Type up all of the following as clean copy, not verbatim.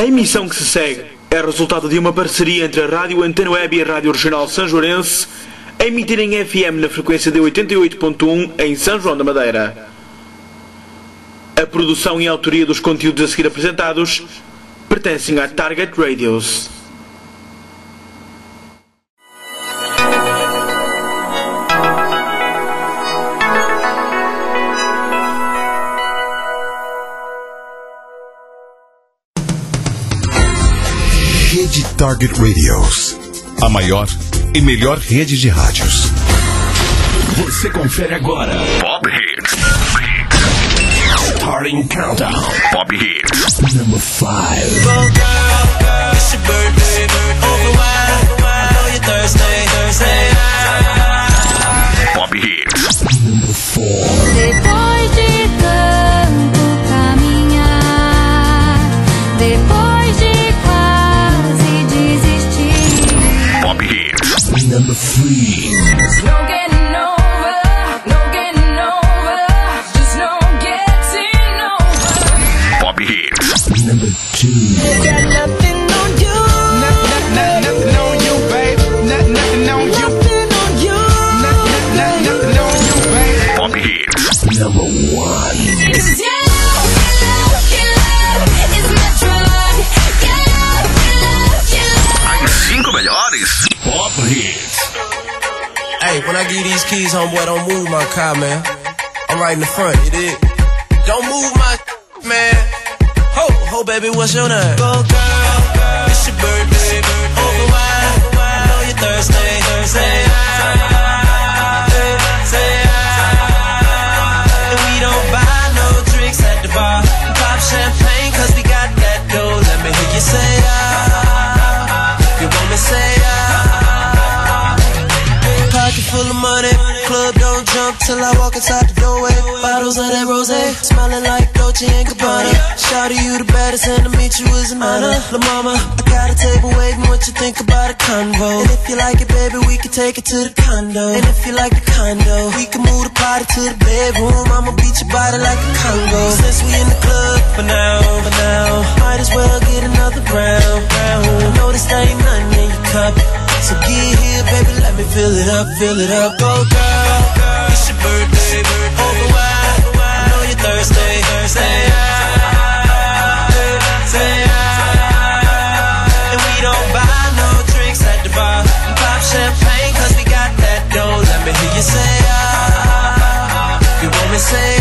A emissão que se segue é resultado de uma parceria entre a Rádio Antena Web e a Rádio Regional Sanjoarense, a emitir em FM na frequência de 88.1 em São João da Madeira. A produção e a autoria dos conteúdos a seguir apresentados pertencem à Target Radios. Rede Target Radios, a maior e melhor rede de rádios. Você confere agora Pop Hits. Starting Countdown. Pop Hits. Number 5. Go girl, it's your birthday. Over wine, I know you're thirsty. Pop Hits. Number 4. Depois de tanto caminhar, depois de quase desistir. Pop Hits. Number 3. No getting over, no getting over, just no getting over. Pop Hits. Number 2. Got nothing on you, Nothing on you, babe. Nothing on you. nothing on you. Nothing on you, babe. Pop Hits. Number 1. It's you, your love is my drug. Your love. As 5 melhores Pop Hits. Hey, when I give these keys, homeboy, don't move my car, man. I'm right in the front, you dig? Don't move my man. Ho, baby, what's your name? Go girl, it's your birthday. Over wine, I know you're thirsty. And we don't buy no drinks at the bar. Pop champagne, cause we got that dough. Let me hear you say you want me say pocket full of money, club don't jump till I walk inside the doorway. Bottles of that rosé, smiling like Dolce & Gabbana. Shout you the baddest and to meet you is an honor. La mama, I got a table waiting, what you think about a convo? And if you like it, baby, we can take it to the condo. And if you like the condo, we can move the party to the bedroom. I'ma beat your body like a Congo. Since we in the club for now, might as well get another round. I know this ain't nothing in your cup, so get here, baby, let me fill it up. Go girl, it's your birthday. Over wine, I know you're thirsty. And we don't buy no drinks at the bar. Pop champagne, cause we got that dough. Let me hear you say you want me say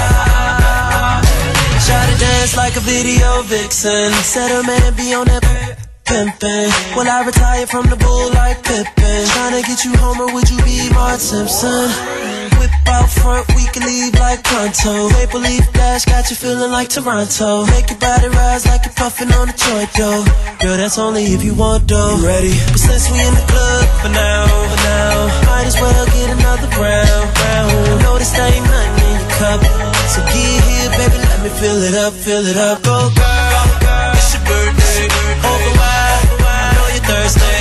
Try to dance like a video vixen. Said her man be on that pimpin'. Will I retire from the bull like Pippin? Tryna get you home or would you be Mark Simpson? Whip out front, we can leave like pronto. Maple leaf dash got you feeling like Toronto. Make your body rise like you're puffin' on a joint, though. Girl, that's only if you want, though. You ready? But since we in the club for now, might as well get another round. Know this ain't nothing in your cup, so get here, baby, let me fill it up. Go girl, it's your birthday. Over wine, I know you're thirsty.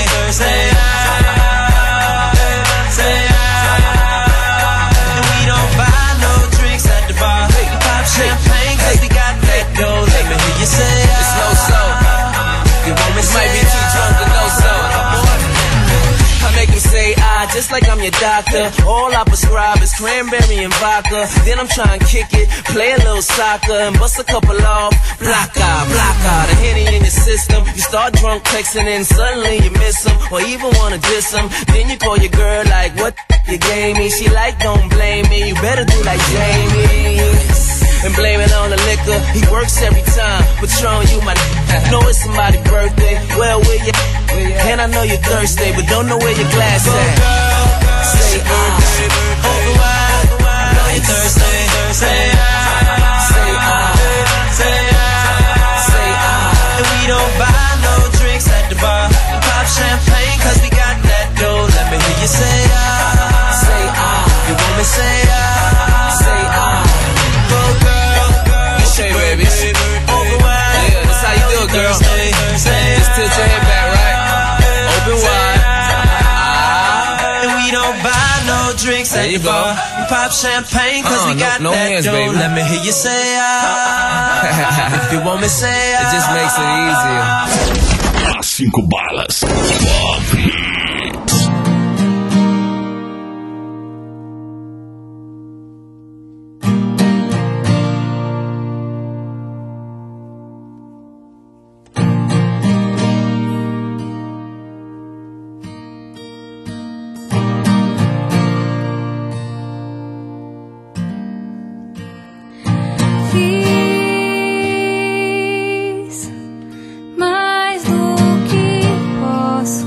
And we don't buy no drinks at the bar. Pop champagne, cause we got that dough. Let me hear you say it's no soda. You want me to might be too drunk to know soda. I make him say just like I'm your doctor. All I prescribe is cranberry and vodka. Then I'm trying to kick it, play a little soccer, and bust a couple off. Block out, the Henny in your system. You start drunk texting and suddenly you miss him, or even wanna diss him. Then you call your girl like, what you gave me? She like, don't blame me, you better do like Jamie and blame it on the liquor. He works every time, Patron, you my know it's somebody's birthday. Well, where you? And I know you're thirsty, but don't know where your glass at. Say over wine, I know you're thirsty. Say and we don't buy no drinks at the bar. Pop champagne, cause we got that dough. Let me hear you say you want me say go girl, it's your baby. Over wine, yeah, that's how you do it, girl. Just tilt your head back, right? Open wide. And we don't buy no drinks at the bar. pop champagne, cause we got no that hands, dough. baby. Let me hear you say if you want me say It just makes it easier. As 5 balas. Top Hits. Fiz mais do que posso.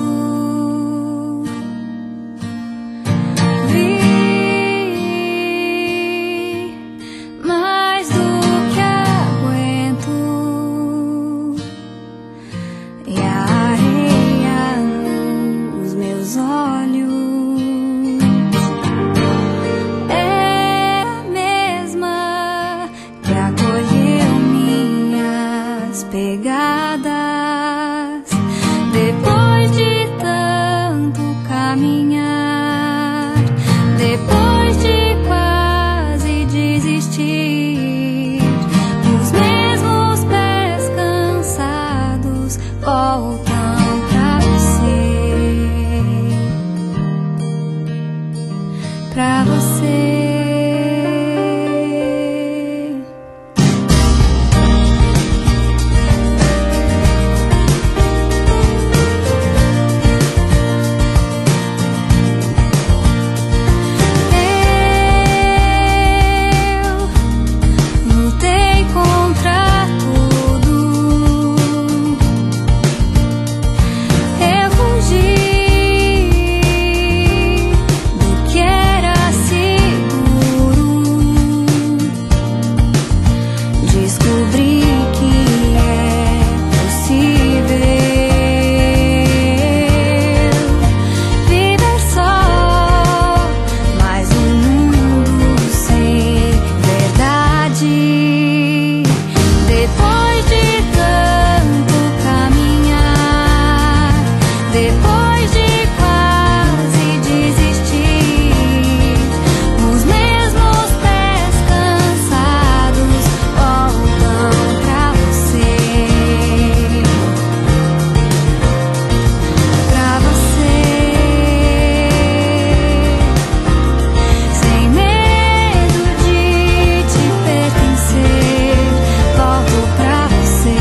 Vi mais do que aguento. E a areia nos meus olhos é a mesma que acolheu minhas pegadas. Depois de tanto caminhar, depois de quase desistir, os mesmos pés cansados voltam pra você, pra você. Eu lutei contra tudo. Eu fugi do que era seguro. Descobri que é possível viver só, mas um mundo sem verdade. Depois de tanto caminhar, depois de quase desistir, os mesmos pés cansados voltam pra você, sem medo de te pertencer, volto pra você.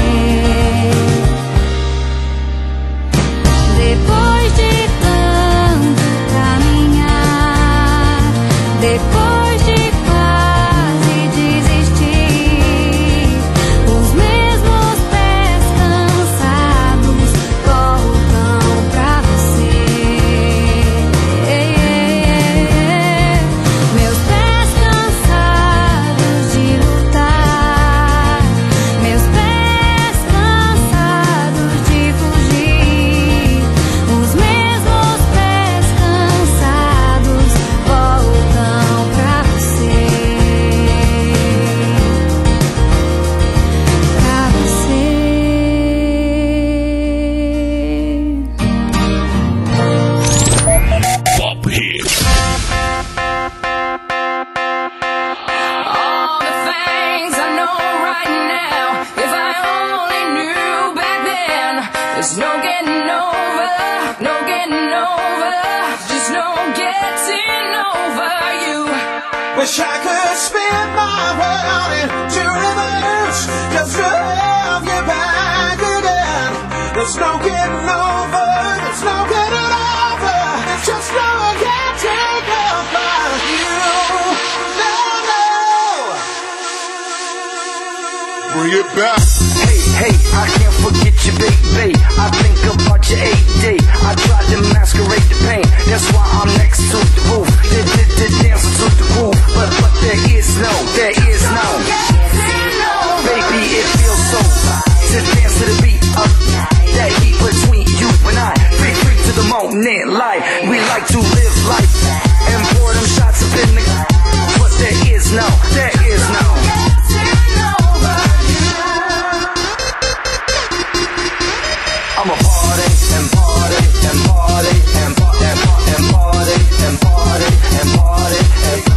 Depois de tanto caminhar, depois de quase desistir, os mesmos pés cansados voltam pra você. Meus pés cansados de lutar, meus pés cansados de fugir, os mesmos pés cansados voltam pra você, pra você. Top Hits. All the things I know right now, if I only knew back then, there's no getting over, no getting over, just no getting over you. Wish I could spin my world into reverse just to have you back again. There's no getting over, there's no getting over, there's just no getting over you. No, no. Bring it back. Hey, I can't forget you, baby. I think about your 8-day. I tried to masquerade the pain. That's why I'm next to the roof. Dancing to the groove. But there is no. Baby, it feels so to dance to the beat of that heat between you and I. Free to the moment, life. We like to live life and pour them shots up in the. But there is no. I'm a party and party and party and party and party and party and party and party.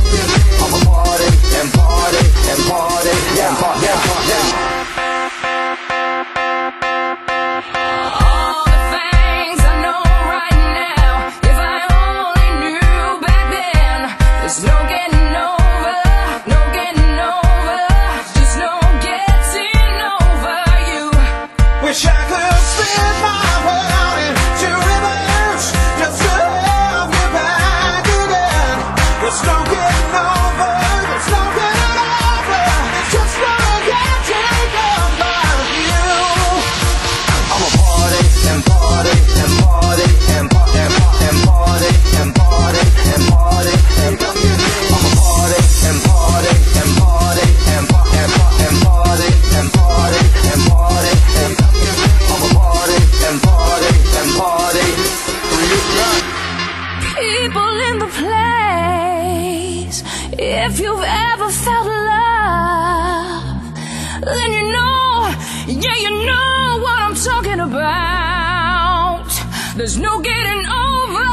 Yeah, you know what I'm talking about. There's no getting over.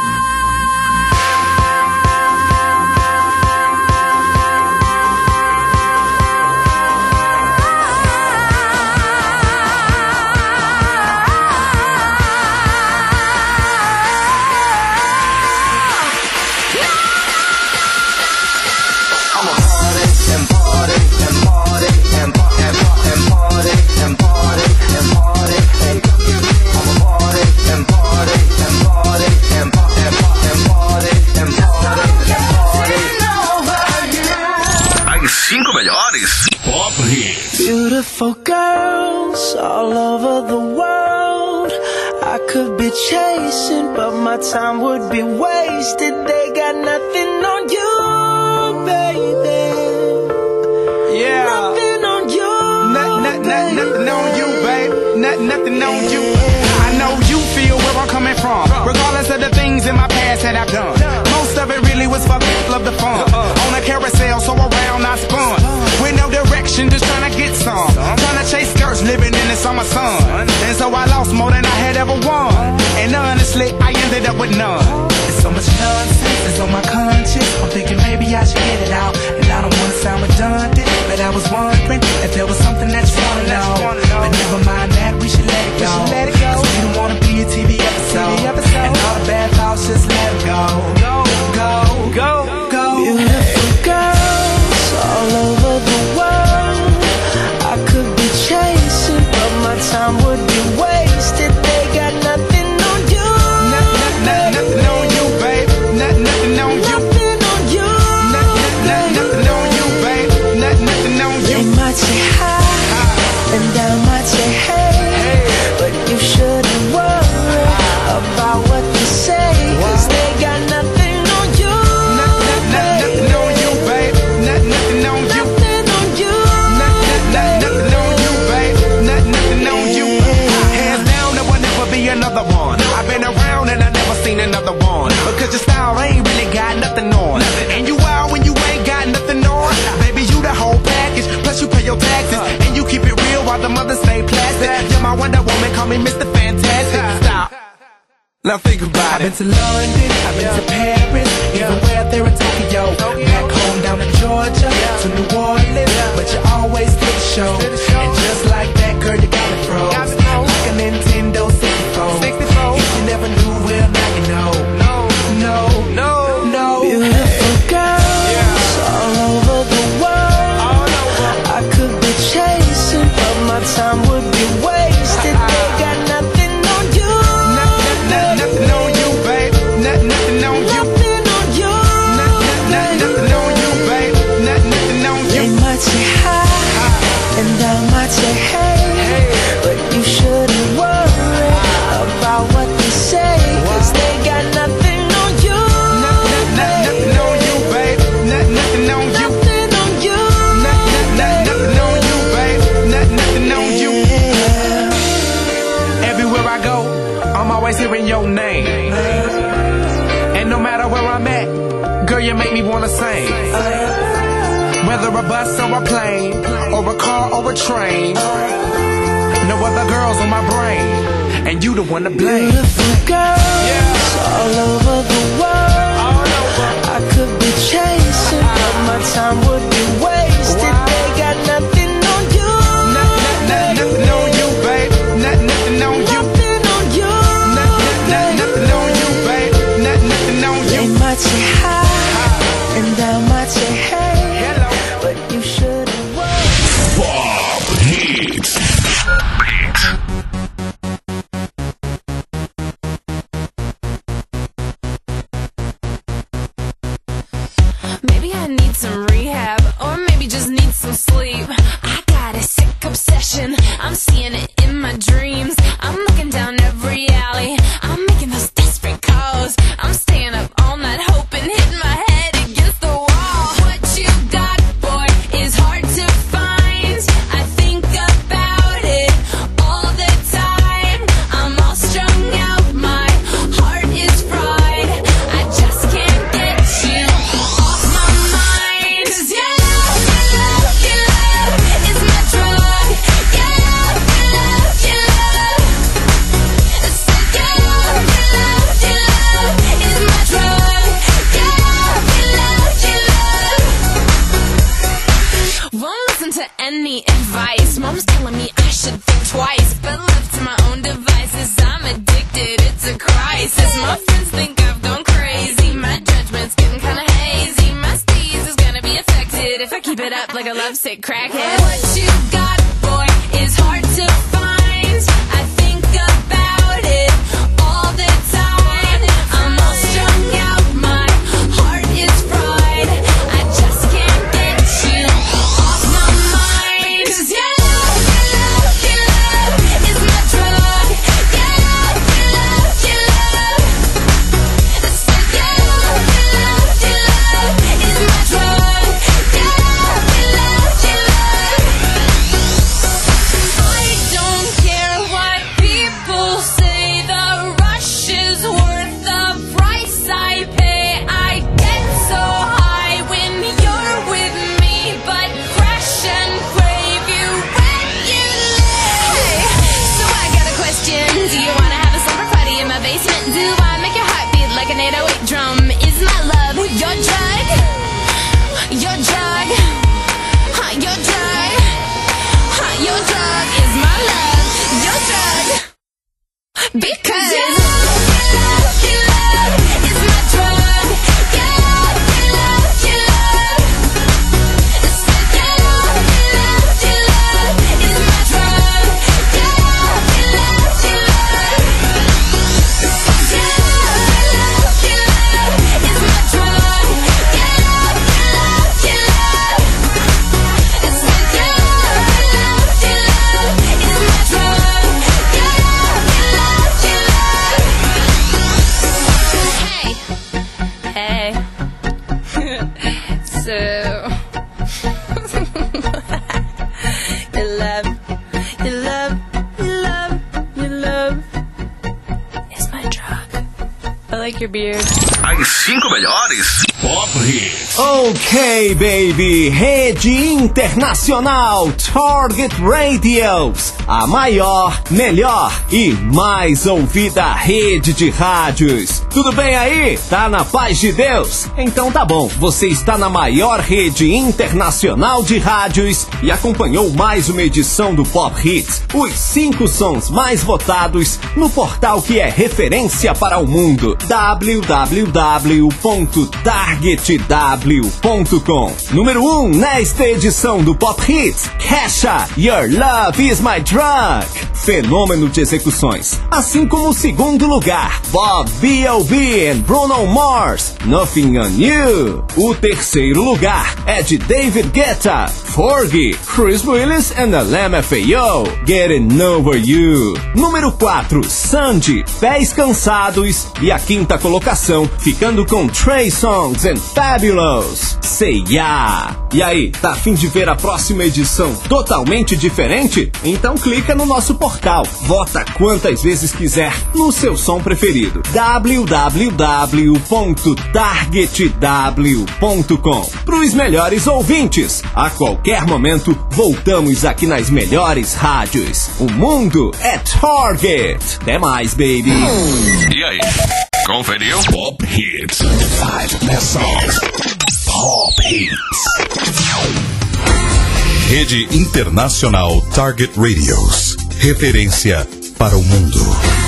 Beautiful girls all over the world. I could be chasing, but my time would be wasted. They got nothing on you, baby. Yeah. Nothing on you. Nothing on you, babe. Nothing on you. I know you feel where I'm coming from, regardless of the things in my past that I've done. Most of it really was for love the fun. On a carousel, so around I spun. With no direction, just trying to get some. Trying to chase skirts, living in the summer sun. And so I lost more than I had ever won. And honestly, I ended up with none. There's so much nonsense that's on my conscience. I'm thinking maybe I should get it out. And I don't want to sound redundant, but I was wondering if there was something that you want to know. But never mind that, we should let it go. Cause we don't want to be a TV episode. And all the bad thoughts, just let it go. Go. Beautiful girls all over the world. I could be chasing, but my time would be wasted. They got nothing on you. Nothing on you, babe. Nothing on you. Nothing on you. Nothing on you, babe. Nothing on you. They might say hi, and I might say hey, but you shouldn't worry about what they say, cause they got nothing on you. Nothing on you, babe. Nothing on you. Nothing on you. Nothing on you, babe. Nothing on you. Hands down, there will never be another one. I've been around and I never seen another one. Because your style ain't really got nothing on. And you out when you ain't got nothing on. Baby, you the whole package. Plus you pay your taxes. And you keep it real while the mothers stay plastic. You're my Wonder Woman, call me Mr. Fantastic. Stop. Now think about it. I've been to London, I've been to Paris, even way out there in Tokyo. Back home down in Georgia, to New Orleans, but you always did the show. And just like that, girl, you got it froze. Like a Nintendo 64. If you never knew, well, now you know. No. Beautiful girls all over the world. I could be chasing, but my time would be wasted. They got nothing on you. Nothing on you, babe. Nothing on you. Nothing on you. Nothing on you, babe. Nothing on you. They might say hi, and I might say hey, but you shouldn't worry about what they say, cause they got nothing on you. Nothing on you, babe. Nothing on you. Nothing on you. Nothing on you, babe. Nothing on you. Everywhere I go, I'm always hearing your name. And no matter where I'm at, girl, you make me wanna sing. Whether a bus or a plane, or a car or a train, no other girls on my brain, and you the one to blame. Beautiful girls all over the world. I could be chasing, but my time would be wasted. They got nothing on you. Nothing on you, babe. Nothing on you. Nothing on you. Nothing on you, babe. Nothing on you. They might say hi, and I might say hey, but you shouldn't worry. Bob Hits. Maybe I need some rehab, or maybe just need some sleep. I got a sick obsession, I'm seeing it in my dreams. I'm looking down every alley, I'm making those desperate calls. I'm staying up all night hoping, hitting my head against the wall. What you got, boy, is hard to find. I think about it all the time. I'm all strung out, my heart is fried. I just can't get you off my mind. 'Cause your love is my drug. Your love twice, but left to my own devices, I'm addicted, it's a crisis. My friends think I've gone crazy, my judgment's getting kinda hazy. My steez is gonna be affected if I keep it up like a lovesick crackhead. What you got, boy, is hard to find. I think about it all the time. I'm all strung out, my heart is fried. I just can't get you off my mind. 'Cause your love is my drug. Your love is my drug. I don't care what people say, the rush is worth the price I pay. I get so high when you're with me, but crash and crave you when you lay. So I got a question, do you wanna have a slumber party in my basement? Do I make your heart beat like an 808 drum? Is my love your drug? Your drug? Your drug? Your drug is my love. Your drug? Because your love is my drug. Your love is my drug. Your love is my drug. Your love Hey. So your love is my drug. I like your beard. As 5 melhores Pop Hits. Ok, baby, Rede Internacional Target Radios, a maior, melhor e mais ouvida rede de rádios. Tudo bem aí? Tá na paz de Deus? Então tá bom, você está na maior rede internacional de rádios e acompanhou mais uma edição do Pop Hits, os 5 sons mais votados no portal que é referência para o mundo, www.targetw.com. Número 1 nesta edição do Pop Hits, Kesha, Your Love is My Drug, fenômeno de execuções. Assim como o segundo lugar, Bob B.O.B. and Bruno Mars, Nothing on You. O terceiro lugar é de David Guetta, Fergie, Chris Willis and LMFAO, Getting Over You. Número 4, Sandy, Pés Cansados. E a quinta colocação, ficando com Trey Songz and Fabulous, Say Yeah. E aí, tá a fim de ver a próxima edição totalmente diferente? Então clica no nosso portal, vota quantas vezes quiser no seu som preferido, www.targetw.com. Pros melhores ouvintes, a qualquer momento voltamos aqui nas melhores rádios. O mundo é Target. Até mais, baby. E aí, conferiu? Pop Hits. 5 best songs. Pop Hits. Rede Internacional Target Radios. Referência para o mundo.